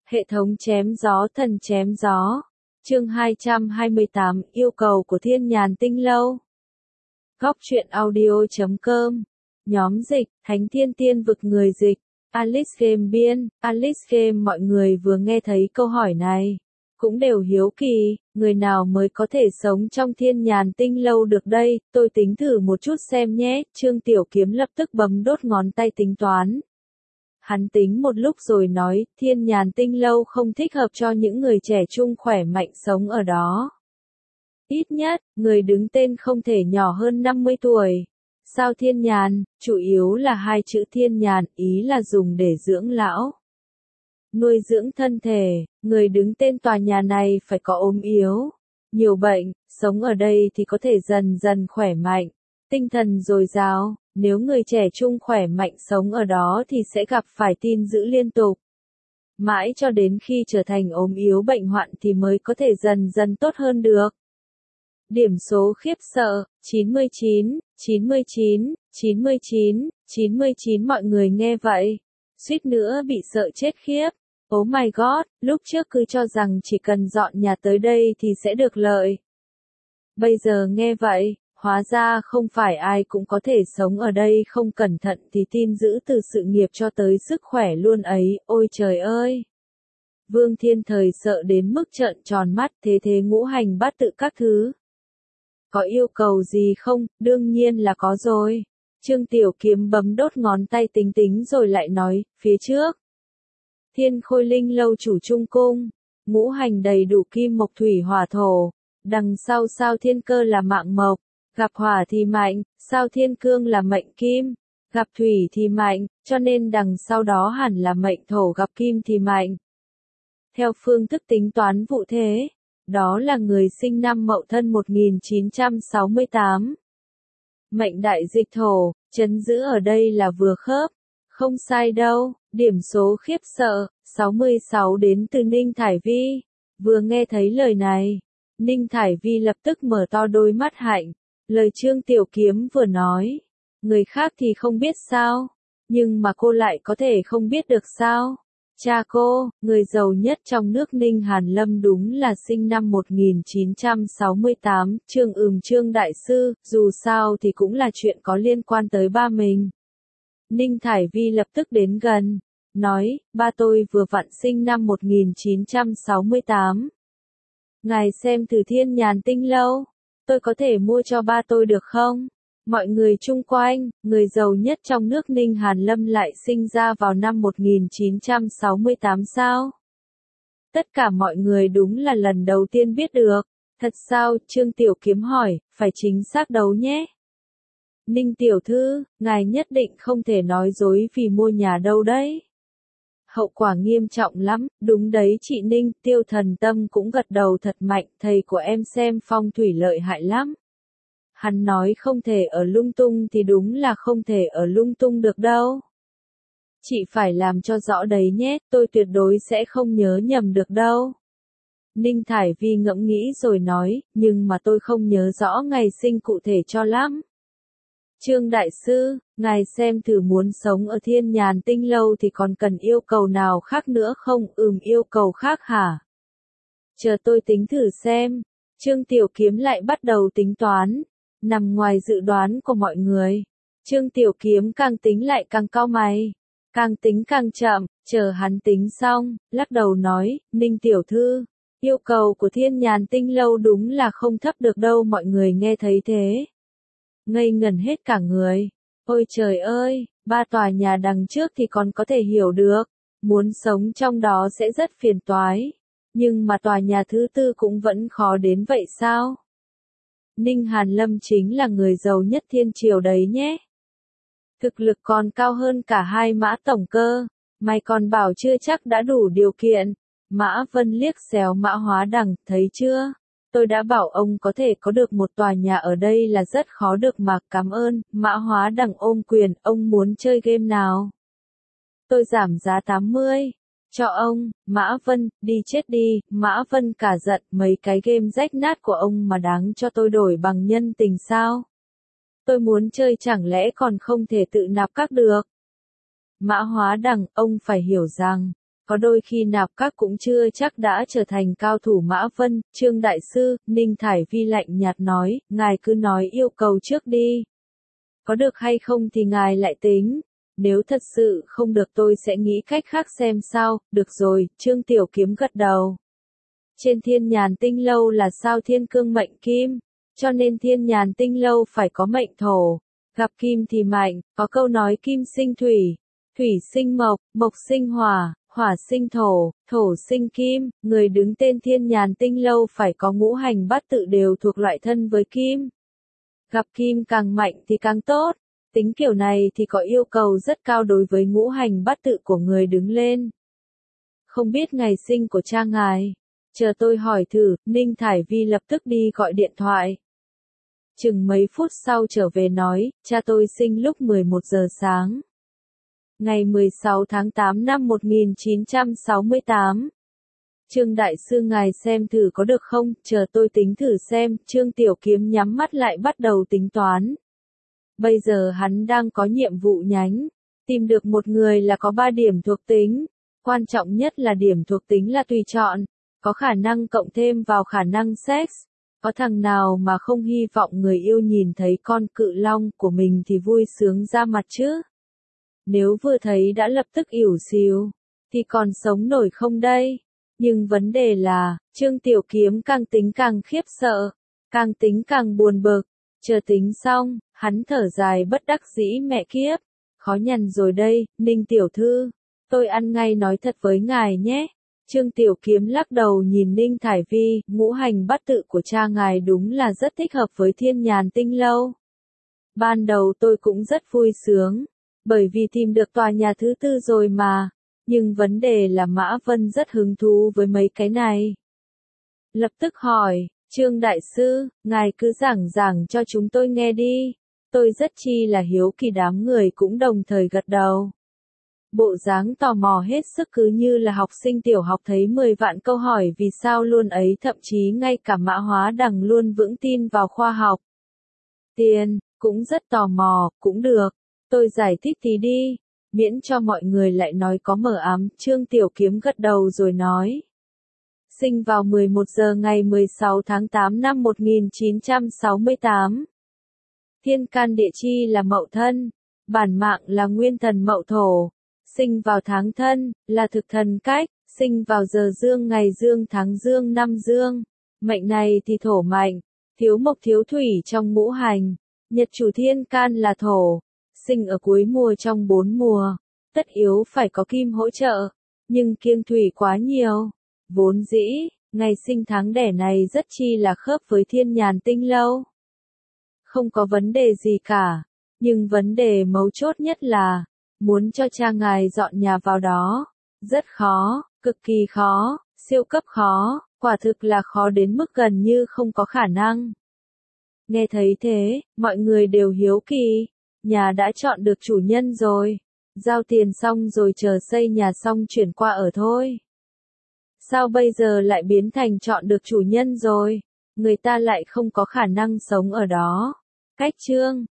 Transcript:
Hệ thống chém gió thần chém gió. Chương 228 yêu cầu của Thiên Nhàn Tinh Lâu. Góc truyện audio.com. Nhóm dịch, Thánh Thiên Tiên Vực người dịch. Alice Game biên, Alice Game. Mọi người vừa nghe thấy câu hỏi này, cũng đều hiếu kỳ, người nào mới có thể sống trong Thiên Nhàn Tinh Lâu được đây, tôi tính thử một chút xem nhé. Trương Tiểu Kiếm lập tức bấm đốt ngón tay tính toán. Hắn tính một lúc rồi nói, Thiên Nhàn Tinh Lâu không thích hợp cho những người trẻ trung khỏe mạnh sống ở đó. Ít nhất, người đứng tên không thể nhỏ hơn 50 tuổi. Sao Thiên Nhàn, chủ yếu là hai chữ Thiên Nhàn, ý là dùng để dưỡng lão, nuôi dưỡng thân thể. Người đứng tên tòa nhà này phải có ốm yếu, nhiều bệnh, sống ở đây thì có thể dần dần khỏe mạnh, tinh thần dồi dào. Nếu người trẻ trung khỏe mạnh sống ở đó thì sẽ gặp phải tin dữ liên tục. Mãi cho đến khi trở thành ốm yếu bệnh hoạn thì mới có thể dần dần tốt hơn được. Điểm số khiếp sợ, 99, 99, 99, 99. Mọi người nghe vậy, suýt nữa bị sợ chết khiếp. Oh my god, lúc trước cứ cho rằng chỉ cần dọn nhà tới đây thì sẽ được lợi. Bây giờ nghe vậy, hóa ra không phải ai cũng có thể sống ở đây, không cẩn thận thì tin dữ từ sự nghiệp cho tới sức khỏe luôn ấy, ôi trời ơi. Vương Thiên Thời sợ đến mức trợn tròn mắt, thế ngũ hành bát tự các thứ. Có yêu cầu gì không? Đương nhiên là có rồi. Trương Tiểu Kiếm bấm đốt ngón tay tính rồi lại nói, phía trước. Thiên Khôi Linh Lâu chủ trung cung, ngũ hành đầy đủ kim mộc thủy hỏa thổ, đằng sau sao thiên cơ là mạng mộc. Gặp hỏa thì mạnh, sao thiên cương là mệnh kim, gặp thủy thì mạnh, cho nên đằng sau đó hẳn là mệnh thổ gặp kim thì mạnh. Theo phương thức tính toán vụ thế, đó là người sinh năm Mậu Thân 1968. Mệnh đại dịch thổ, chấn giữ ở đây là vừa khớp, không sai đâu. Điểm số khiếp sợ, 66 đến từ Ninh Thải Vi. Vừa nghe thấy lời này, Ninh Thải Vi lập tức mở to đôi mắt hạnh. Lời Trương Tiểu Kiếm vừa nói, người khác thì không biết sao, nhưng mà cô lại có thể không biết được sao? Cha cô, người giàu nhất trong nước Ninh Hàn Lâm đúng là sinh năm 1968, Trương Đại Sư, dù sao thì cũng là chuyện có liên quan tới ba mình. Ninh Thải Vi lập tức đến gần, nói, ba tôi vừa vặn sinh năm 1968. Ngài xem từ Thiên Nhàn Tinh Lâu. Tôi có thể mua cho ba tôi được không? Mọi người chung quanh, người giàu nhất trong nước Ninh Hàn Lâm lại sinh ra vào năm 1968 sao? Tất cả mọi người đúng là lần đầu tiên biết được. Thật sao? Trương Tiểu Kiếm hỏi, phải chính xác đâu nhé. Ninh Tiểu Thư, ngài nhất định không thể nói dối vì mua nhà đâu đấy. Hậu quả nghiêm trọng lắm, đúng đấy chị Ninh. Tiêu Thần Tâm cũng gật đầu thật mạnh, thầy của em xem phong thủy lợi hại lắm. Hắn nói không thể ở lung tung thì đúng là không thể ở lung tung được đâu. Chị phải làm cho rõ đấy nhé, tôi tuyệt đối sẽ không nhớ nhầm được đâu. Ninh Thải Vi ngẫm nghĩ rồi nói, nhưng mà tôi không nhớ rõ ngày sinh cụ thể cho lắm. Trương Đại Sư, ngài xem thử, muốn sống ở Thiên Nhàn Tinh Lâu thì còn cần yêu cầu nào khác nữa không? Yêu cầu khác hả? Chờ tôi tính thử xem. Trương Tiểu Kiếm lại bắt đầu tính toán, nằm ngoài dự đoán của mọi người. Trương Tiểu Kiếm càng tính lại càng cau mày, càng tính càng chậm, chờ hắn tính xong, lắc đầu nói, Ninh Tiểu Thư, yêu cầu của Thiên Nhàn Tinh Lâu đúng là không thấp được đâu. Mọi người nghe thấy thế, ngây ngẩn hết cả người. Ôi trời ơi, ba tòa nhà đằng trước thì còn có thể hiểu được, muốn sống trong đó sẽ rất phiền toái, nhưng mà tòa nhà thứ tư cũng vẫn khó đến vậy sao? Ninh Hàn Lâm chính là người giàu nhất thiên triều đấy nhé. Thực lực còn cao hơn cả hai Mã tổng cơ, mày còn bảo chưa chắc đã đủ điều kiện. Mã Vân liếc xéo Mã Hóa Đằng, thấy chưa? Tôi đã bảo ông có thể có được một tòa nhà ở đây là rất khó được mà. Cảm ơn. Mã Hóa Đằng ôm quyền, ông muốn chơi game nào? Tôi giảm giá 80. Cho ông. Mã Vân, đi chết đi. Mã Vân cả giận, mấy cái game rách nát của ông mà đáng cho tôi đổi bằng nhân tình sao? Tôi muốn chơi chẳng lẽ còn không thể tự nạp các được? Mã Hóa Đằng, ông phải hiểu rằng, Có đôi khi nạp các cũng chưa chắc đã trở thành cao thủ Mã Vân, Trương Đại Sư, Ninh Thải Vi lạnh nhạt nói, ngài cứ nói yêu cầu trước đi. Có được hay không thì ngài lại tính. Nếu thật sự không được tôi sẽ nghĩ cách khác xem sao, được rồi, Trương Tiểu Kiếm gật đầu. Trên Thiên Nhàn Tinh Lâu là sao thiên cương mệnh kim, cho nên Thiên Nhàn Tinh Lâu phải có mệnh thổ, gặp kim thì mạnh, có câu nói kim sinh thủy, thủy sinh mộc, mộc sinh hỏa, hỏa sinh thổ, thổ sinh kim, người đứng tên Thiên Nhàn Tinh Lâu phải có ngũ hành bát tự đều thuộc loại thân với kim. Gặp kim càng mạnh thì càng tốt. Tính kiểu này thì có yêu cầu rất cao đối với ngũ hành bát tự của người đứng lên. Không biết ngày sinh của cha ngài. Chờ tôi hỏi thử, Ninh Thải Vi lập tức đi gọi điện thoại. Chừng mấy phút sau trở về nói, cha tôi sinh lúc 11 giờ sáng. Ngày 16 tháng 8 năm 1968. Trương Đại Sư ngài xem thử có được không, chờ tôi tính thử xem, Trương Tiểu Kiếm nhắm mắt lại bắt đầu tính toán. Bây giờ hắn đang có nhiệm vụ nhánh, tìm được một người là có 3 điểm thuộc tính, quan trọng nhất là điểm thuộc tính là tùy chọn, có khả năng cộng thêm vào khả năng sex, có thằng nào mà không hy vọng người yêu nhìn thấy con cự long của mình thì vui sướng ra mặt chứ. Nếu vừa thấy đã lập tức ỉu xìu, thì còn sống nổi không đây? Nhưng vấn đề là, Trương Tiểu Kiếm càng tính càng khiếp sợ, càng tính càng buồn bực, chờ tính xong, hắn thở dài bất đắc dĩ mẹ kiếp, khó nhằn rồi đây, Ninh Tiểu Thư, tôi ăn ngay nói thật với ngài nhé. Trương Tiểu Kiếm lắc đầu nhìn Ninh Thải Vi, ngũ hành bát tự của cha ngài đúng là rất thích hợp với Thiên Nhàn Tinh Lâu. Ban đầu tôi cũng rất vui sướng, bởi vì tìm được tòa nhà thứ 4 rồi mà, nhưng vấn đề là Mã Vân rất hứng thú với mấy cái này. Lập tức hỏi, Trương Đại Sư, ngài cứ giảng cho chúng tôi nghe đi, tôi rất chi là hiếu kỳ. Đám người cũng đồng thời gật đầu. Bộ dáng tò mò hết sức cứ như là học sinh tiểu học thấy 10 vạn câu hỏi vì sao luôn ấy, thậm chí ngay cả Mã Hóa Đằng luôn vững tin vào khoa học. Tiền, cũng rất tò mò, cũng được, tôi giải thích tí đi, miễn cho mọi người lại nói có mờ ám. Trương Tiểu Kiếm gật đầu rồi nói. Sinh vào 11 giờ ngày 16 tháng 8 năm 1968. Thiên can địa chi là Mậu Thân, bản mạng là nguyên thần Mậu Thổ. Sinh vào tháng Thân, là thực thần cách, sinh vào giờ Dương ngày Dương tháng Dương năm Dương. Mệnh này thì thổ mạnh, thiếu mộc thiếu thủy trong ngũ hành. Nhật chủ thiên can là thổ, sinh ở cuối mùa trong 4 mùa. Tất yếu phải có kim hỗ trợ, nhưng kiêng thủy quá nhiều. Vốn dĩ, ngày sinh tháng đẻ này rất chi là khớp với Thiên Nhàn Tinh Lâu. Không có vấn đề gì cả, nhưng vấn đề mấu chốt nhất là, muốn cho cha ngài dọn nhà vào đó. Rất khó, cực kỳ khó, siêu cấp khó, quả thực là khó đến mức gần như không có khả năng. Nghe thấy thế, mọi người đều hiếu kỳ, nhà đã chọn được chủ nhân rồi, giao tiền xong rồi chờ xây nhà xong chuyển qua ở thôi. Sao bây giờ lại biến thành chọn được chủ nhân rồi, người ta lại không có khả năng sống ở đó. Cách Trương